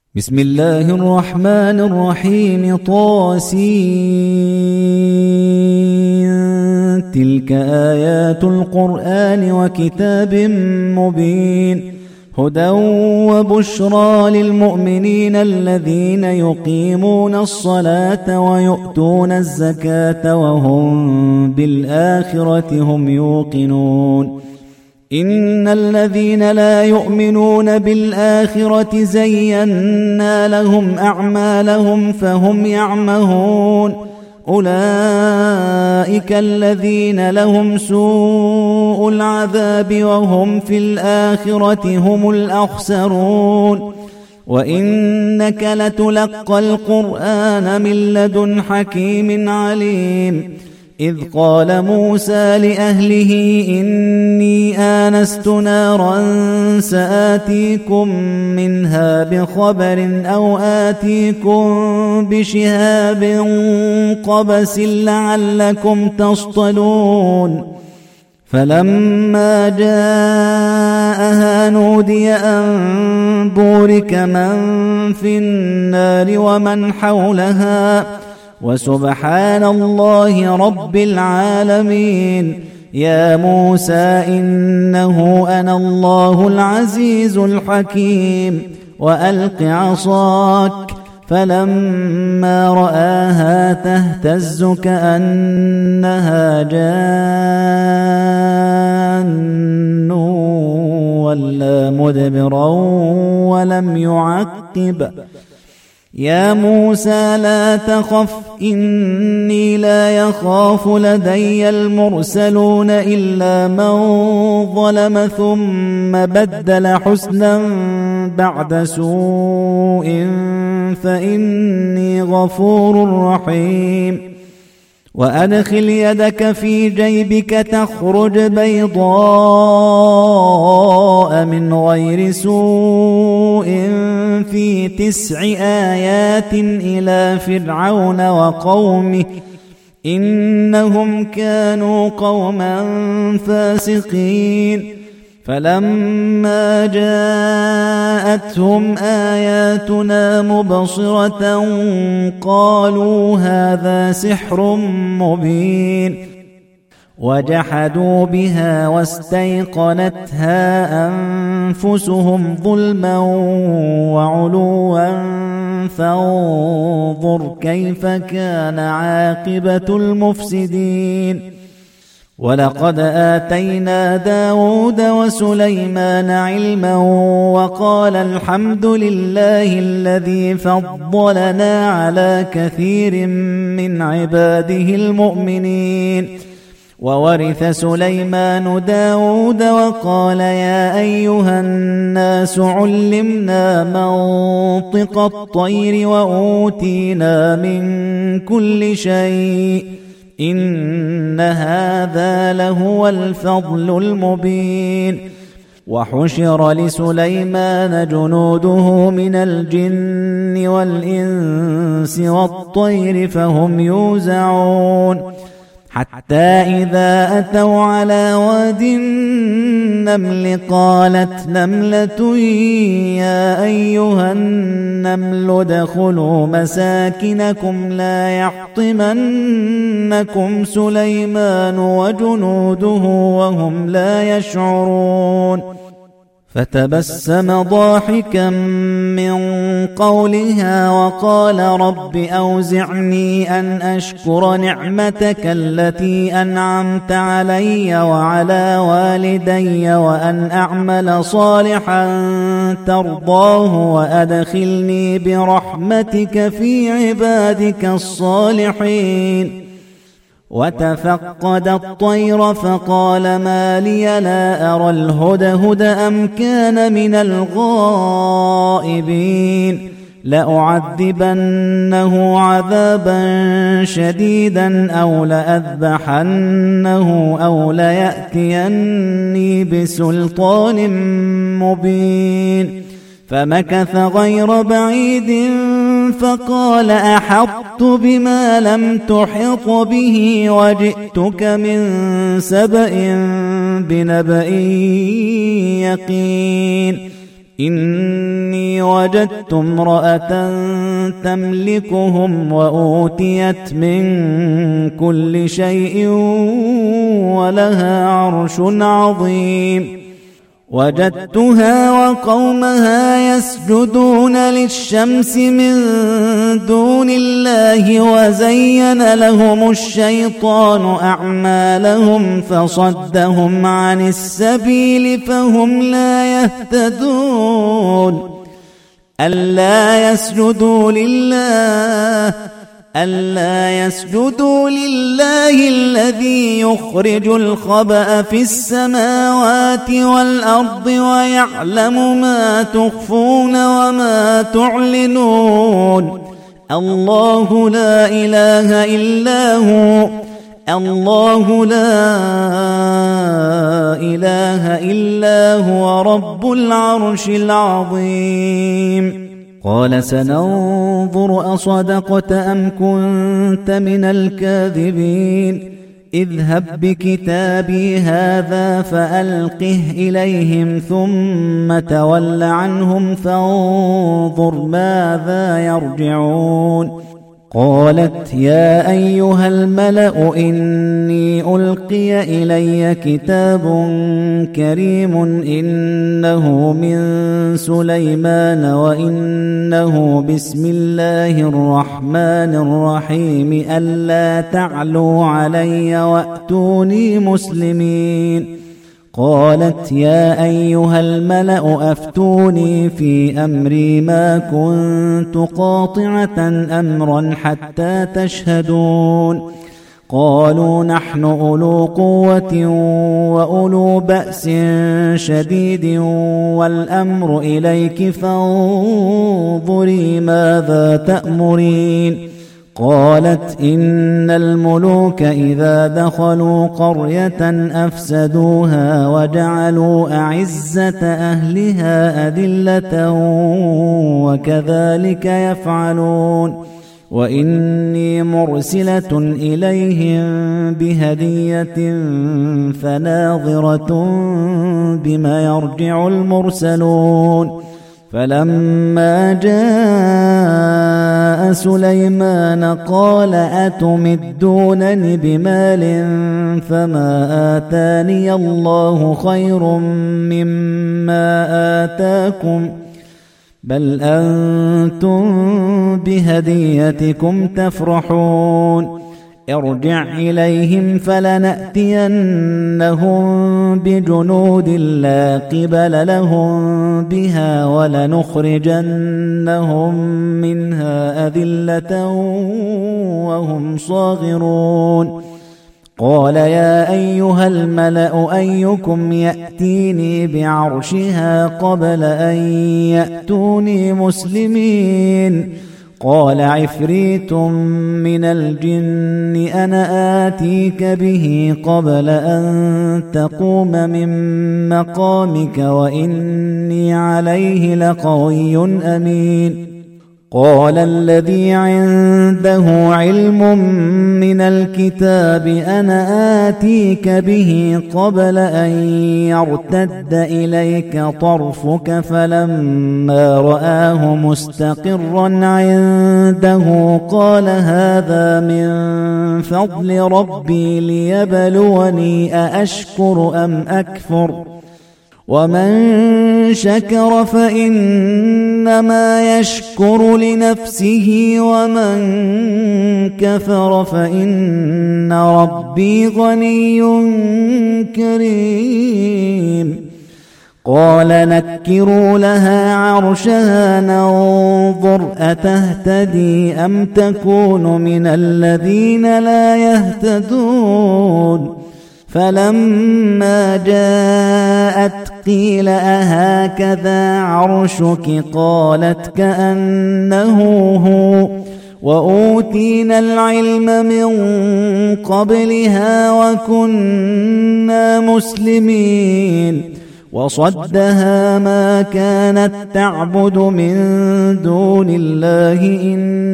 بسم الله الرحمن الرحيم. طاسين. تلك آيات القرآن وكتاب مبين، هدى وبشرى للمؤمنين الذين يقيمون الصلاة ويؤتون الزكاة وهم بالآخرة هم يوقنون. إن الذين لا يؤمنون بالآخرة زينا لهم أعمالهم فهم يعمهون. أولئك الذين لهم سوء العذاب وهم في الآخرة هم الأخسرون. وإنك لتلقى القرآن من لدن حكيم عليم. إذ قال موسى لأهله إني آنست نارا سآتيكم منها بخبر أو آتيكم بشهاب قبس لعلكم تصطلون. فلما جاءها نودي أن بورك من في النار ومن حولها وسبحان الله رب العالمين. يا موسى إنه أنا الله العزيز الحكيم. وألق عصاك. فلما رآها تهتز كأنها جان ولا مدبرا ولم يعقب. يا موسى لا تخف إني لا يخاف لدي المرسلون إلا من ظلم ثم بدل حسنا بعد سوء فإني غفور رحيم. وأدخل يدك في جيبك تخرج بيضاء من غير سوء في 9 آيات إلى فرعون وقومه إنهم كانوا قوما فاسقين. فلما جاءتهم آياتنا مبصرة قالوا هذا سحر مبين. وجحدوا بها واستيقنتها أنفسهم ظلما وعلوا فانظر كيف كان عاقبة المفسدين. ولقد آتينا داود وسليمان علما وقال الحمد لله الذي فضلنا على كثير من عباده المؤمنين. وورث سليمان داود وقال يا أيها الناس علمنا منطق الطير وأوتينا من كل شيء إن هذا لهو الفضل المبين. وحشر لسليمان جنوده من الجن والإنس والطير فهم يوزعون. حتى إذا أتوا على واد النمل قالت نملة يا أيها النمل ادخلوا مساكنكم لا يحطمنكم سليمان وجنوده وهم لا يشعرون. فتبسم ضاحكا من قولها وقال رب أوزعني أن أشكر نعمتك التي أنعمت علي وعلى والدي وأن أعمل صالحا ترضاه وأدخلني برحمتك في عبادك الصالحين. وتفقد الطير فقال ما لي لا أرى الهدهد أم كان من الغائبين. لأعذبنه عذابا شديدا أو لأذبحنه أو ليأتيني بسلطان مبين. فمكث غير بعيد فقال أحطت بما لم تحط به وجئتك من سبأ بنبأ يقين. إني وجدت امرأة تملكهم وأوتيت من كل شيء ولها عرش عظيم وجدتها وقومها يسجدون للشمس من دون الله وزين لهم الشيطان أعمالهم فصدهم عن السبيل فهم لا يهتدون ألا يسجدوا لله الذي يخرج الخبأ في السماوات والأرض ويعلم ما تخفون وما تعلنون الله لا إله إلا هو رب العرش العظيم قال سننظر أصدقت أم كنت من الكاذبين اذهب بكتابي هذا فألقه إليهم ثم تول عنهم فانظر ماذا يرجعون قالت يا أيها الملأ إني ألقي إلي كتاب كريم إنه من سليمان وإنه بسم الله الرحمن الرحيم ألا تعلوا علي وأتوني مسلمين قالت يا أيها الملأ أفتوني في أمري ما كنت قاطعة أمرا حتى تشهدون قالوا نحن أولو قوة وأولو بأس شديد والأمر إليك فانظري ماذا تأمرين قالت إن الملوك إذا دخلوا قرية أفسدوها وجعلوا أعزة أهلها أذلة وكذلك يفعلون وإني مرسلة إليهم بهدية فناظرة بما يرجع المرسلون فلما جاء سليمان قال أتمدونني بمال فما آتاني الله خير مما آتاكم بل أنتم بهديتكم تفرحون ارجع إليهم فلنأتينهم بجنود لا قبل لهم بها ولنخرجنهم منها أذلة وهم صاغرون قال يا أيها الملأ أيكم يأتيني بعرشها قبل أن يأتوني مسلمين قال عفريت من الجن أنا آتيك به قبل أن تقوم من مقامك وإني عليه لقوي أمين قال الذي عنده علم من الكتاب أنا آتيك به قبل أن يرتد إليك طرفك فلما رآه مستقرا عنده قال هذا من فضل ربي ليبلوني أأشكر أم أكفر ومن شكر فإنما يشكر لنفسه ومن كفر فإن ربي غني كريم قال نكروا لها عرشها ننظر أتهتدي أم تكون من الذين لا يهتدون فلما جاءت قيل أهكذا عرشك قالت كأنه هو وأوتينا العلم من قبلها وكنا مسلمين وصدها ما كانت تعبد من دون الله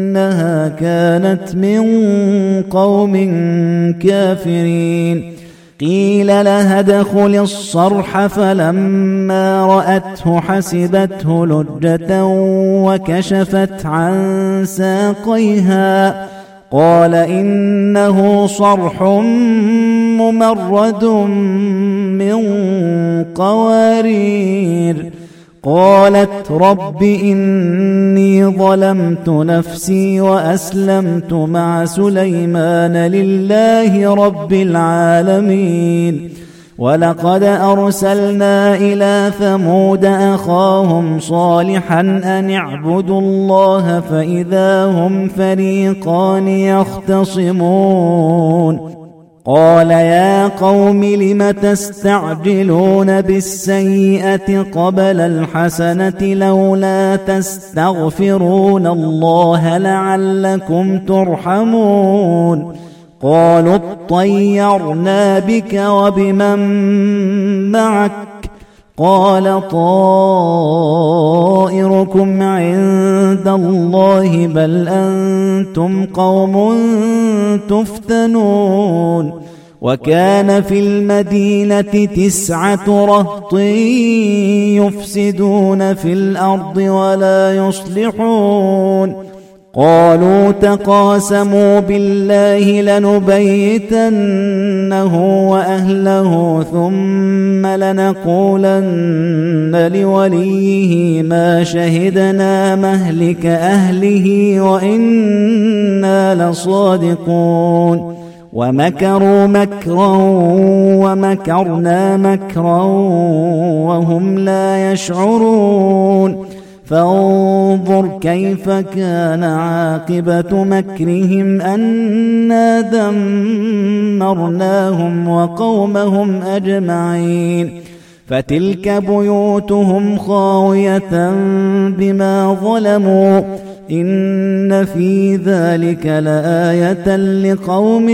إنها كانت من قوم كافرين قيل لها ادخل الصرح فلما رأته حسبته لجة وكشفت عن ساقيها قال إنه صرح ممرد من قوارير. قالت رب إني ظلمت نفسي وأسلمت مع سليمان لله رب العالمين. ولقد أرسلنا إلى ثمود أخاهم صالحا أن اعبدوا الله فإذا هم فريقان يختصمون. قال يا قوم لم تستعجلون بالسيئة قبل الحسنة لولا تستغفرون الله لعلكم ترحمون. قالوا اطيرنا بك وبمن معك قال طائركم عند الله بل أنتم قوم تفتنون. وكان في المدينة 9 رهط يفسدون في الأرض ولا يصلحون. قالوا تقاسموا بالله لنبيتنه وأهله ثم لنقولن لوليه ما شهدنا مهلك أهله وإنا لصادقون. ومكروا مكرا ومكرنا مكرا وهم لا يشعرون. فانظر كيف كان عاقبة مكرهم أنا دمرناهم وقومهم أجمعين. فتلك بيوتهم خاوية بما ظلموا إن في ذلك لآية لقوم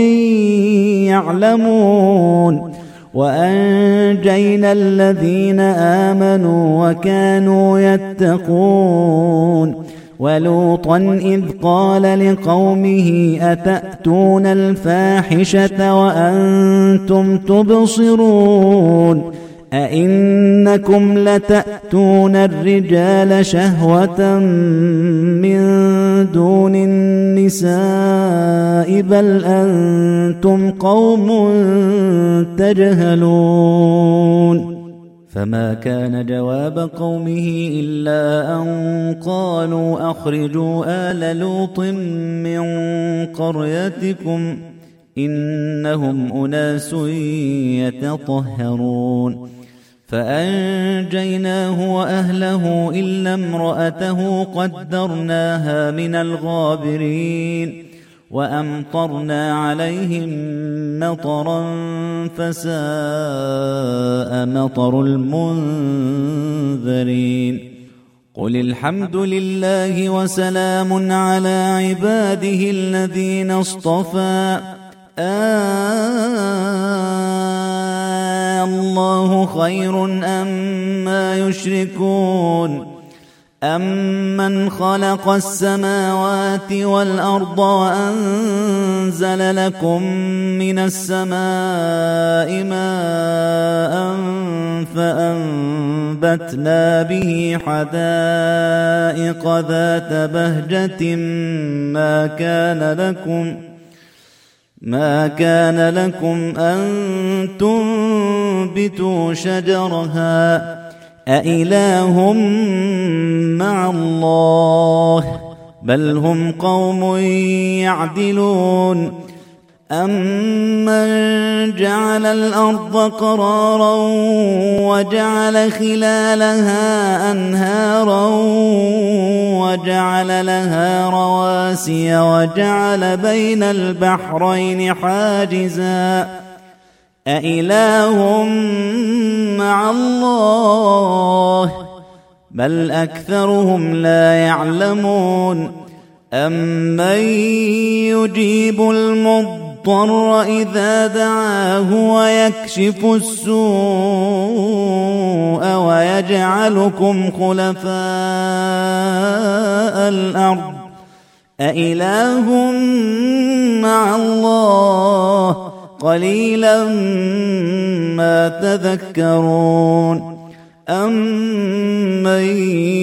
يعلمون. وأنجينا الذين آمنوا وكانوا يتقون. ولوطا إذ قال لقومه أتأتون الفاحشة وأنتم تبصرون أئنكم لتأتون الرجال شهوة من دون النساء بل أنتم قوم تجهلون. فما كان جواب قومه إلا أن قالوا أخرجوا آل لوط من قريتكم إنهم أناس يتطهرون. فأنجيناه وأهله إلا امرأته قدرناها من الغابرين. وأمطرنا عليهم مطرا فساء مطر المنذرين. قل الحمد لله وسلام على عباده الذين اصطفى الله خير أما يشركون. أمن خلق السماوات والأرض وأنزل لكم من السماء ماء فأنبتنا به حدائق ذات بهجة ما كان لكم أن تنبتوا شجرها أإله مع الله بل هم قوم يعدلون. أمن جعل الأرض قرارا وجعل خلالها أنهارا وجعل لها رواسي وجعل بين البحرين حاجزا أإله مع الله بل أكثرهم لا يعلمون. أمن يجيب المضطر إذا دعاه ويكشف السوء ويجعلكم خلفاء الأرض أإله مع الله قليلا ما تذكرون أمن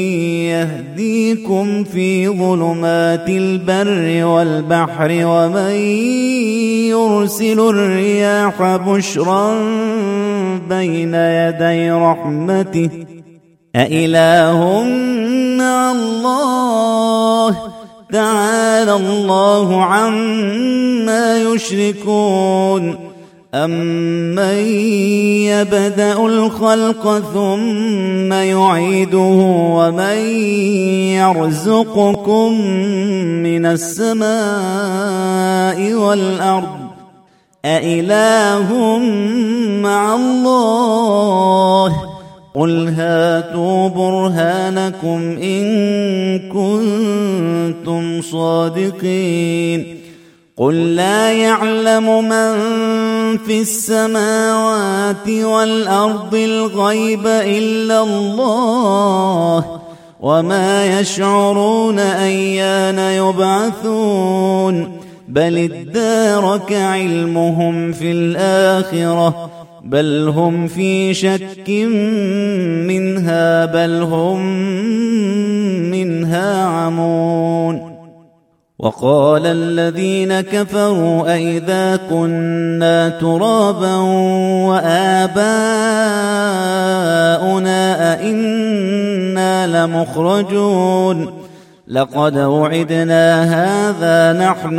يهديكم في ظلمات البر والبحر ومن يرسل الرياح بشرا بين يدي رحمته أإله مع الله تعالى الله عما يشركون أمن يبدأ الخلق ثم يعيده ومن يرزقكم من السماء والأرض أإله مع الله قل هاتوا برهانكم إن كنتم صادقين قل لا يعلم من في السماوات والأرض الغيب إلا الله وما يشعرون أيان يبعثون بل ادارك علمهم في الآخرة بل هم في شك منها بل هم منها عمون وقال الذين كفروا أئذا كنا ترابا وآباؤنا أئنا لمخرجون لقد وعدنا هذا نحن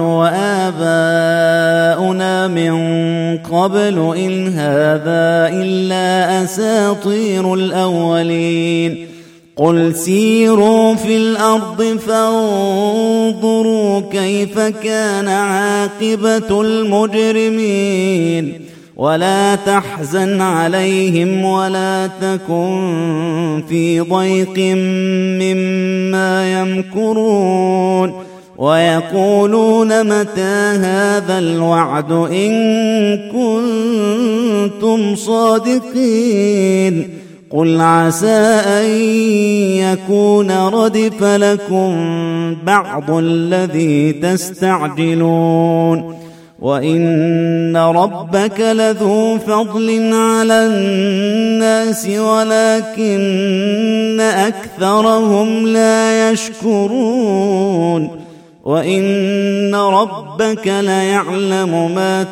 وآباؤنا من قبل إن هذا إلا أساطير الأولين قل سيروا في الأرض فانظروا كيف كان عاقبة المجرمين ولا تحزن عليهم ولا تكن في ضيق مما يمكرون ويقولون متى هذا الوعد إن كنتم صادقين قل عسى أن يكون ردف لكم بعض الذي تستعجلون وإن ربك لذو فضل على الناس ولكن أكثرهم لا يشكرون وإن ربك ليعلم ما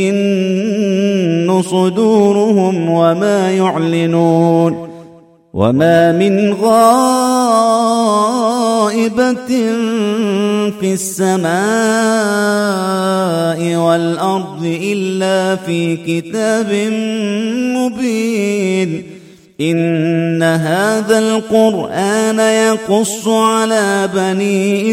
تكن صدورهم وما يعلنون وما من غائبة في السماء والأرض إلا في كتاب مبين إن هذا القرآن يقص على بني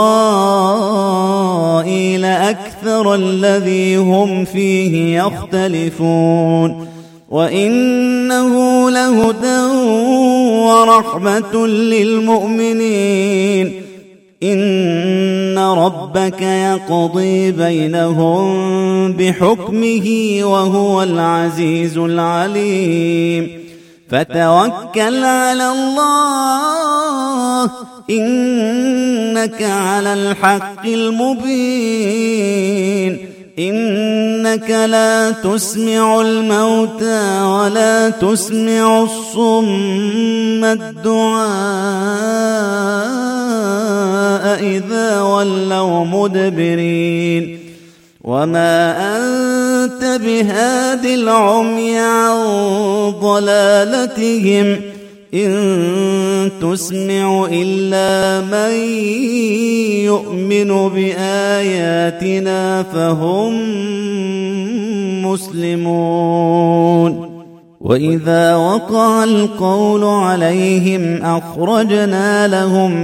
إسرائيل أكثر الذي هم فيه يختلفون وإنه لهدى ورحمة للمؤمنين إن ربك يقضي بينهم بحكمه وهو العزيز العليم فتوكل على الله إنك على الحق المبين إنك لا تسمع الموتى ولا تسمع الصم الدعاء إذا ولوا مدبرين وما أنت بهاد العمي عن ضلالتهم إن تسمع إلا من يؤمن بآياتنا فهم مسلمون وإذا وقع القول عليهم أخرجنا لهم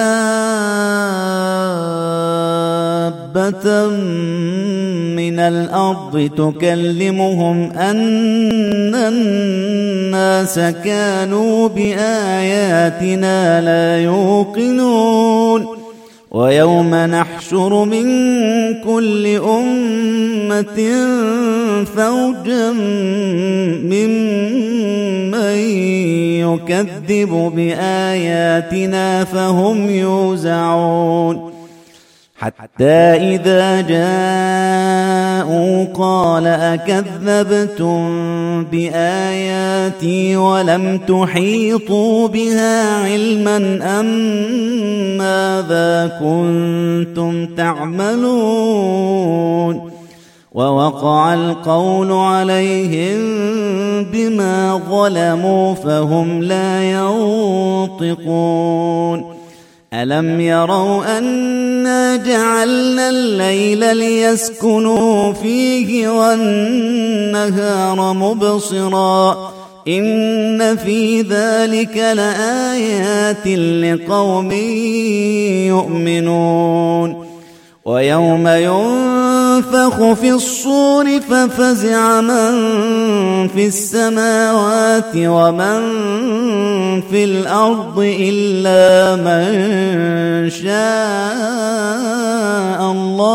دابة من الأرض تكلمهم أن الناس كانوا بآياتنا لا يوقنون ويوم نحشر من كل أمة فوجا ممن يكذب بآياتنا فهم يوزعون حتى إذا جاءوا قال أكذبتم بآياتي ولم تحيطوا بها علما أم ماذا كنتم تعملون ووقع القول عليهم بما ظلموا فهم لا ينطقون ألم يروا أنا جعلنا الليل ليسكنوا فيه والنهار مبصرا إن في ذلك لآيات لقوم يؤمنون ويوم ينفخ في الصور ففزع من في السماوات ومن في الأرض إلا من شاء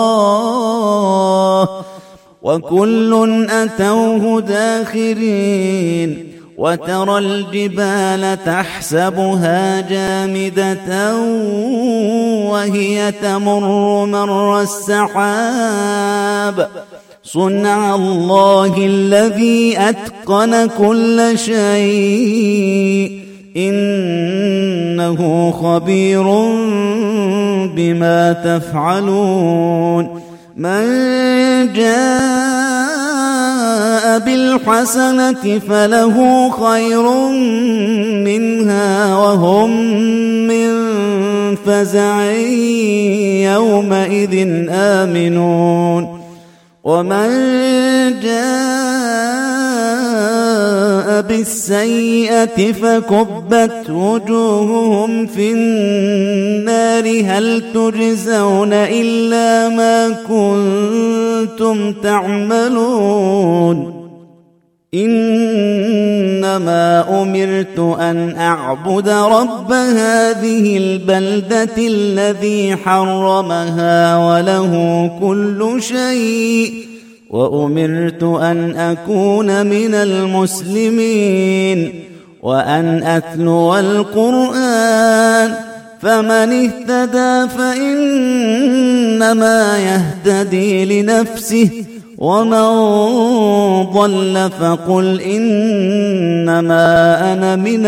الله وكل أتوه داخرين وترى الجبال تحسبها جامدة وهي تمر مر السحاب صنع الله الذي أتقن كل شيء إنه خبير بما تفعلون من جاء بالحسنة فله خير منها وهم من فزع يومئذ آمنون ومن جاء بالسيئة فكبت وجوههم في النار هل تجزون إلا ما كنتم تعملون إنما أمرت أن أعبد رب هذه البلدة الذي حرمها وله كل شيء وأمرت أن أكون من المسلمين وأن أتلو القرآن فمن اهتدى فإنما يهتدي لنفسه ومن ضل فقل إنما أنا من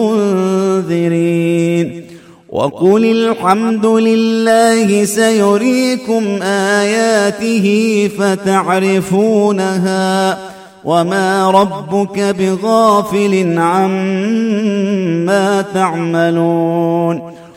المنذرين وقل الحمد لله سيريكم آياته فتعرفونها وما ربك بغافل عما تعملون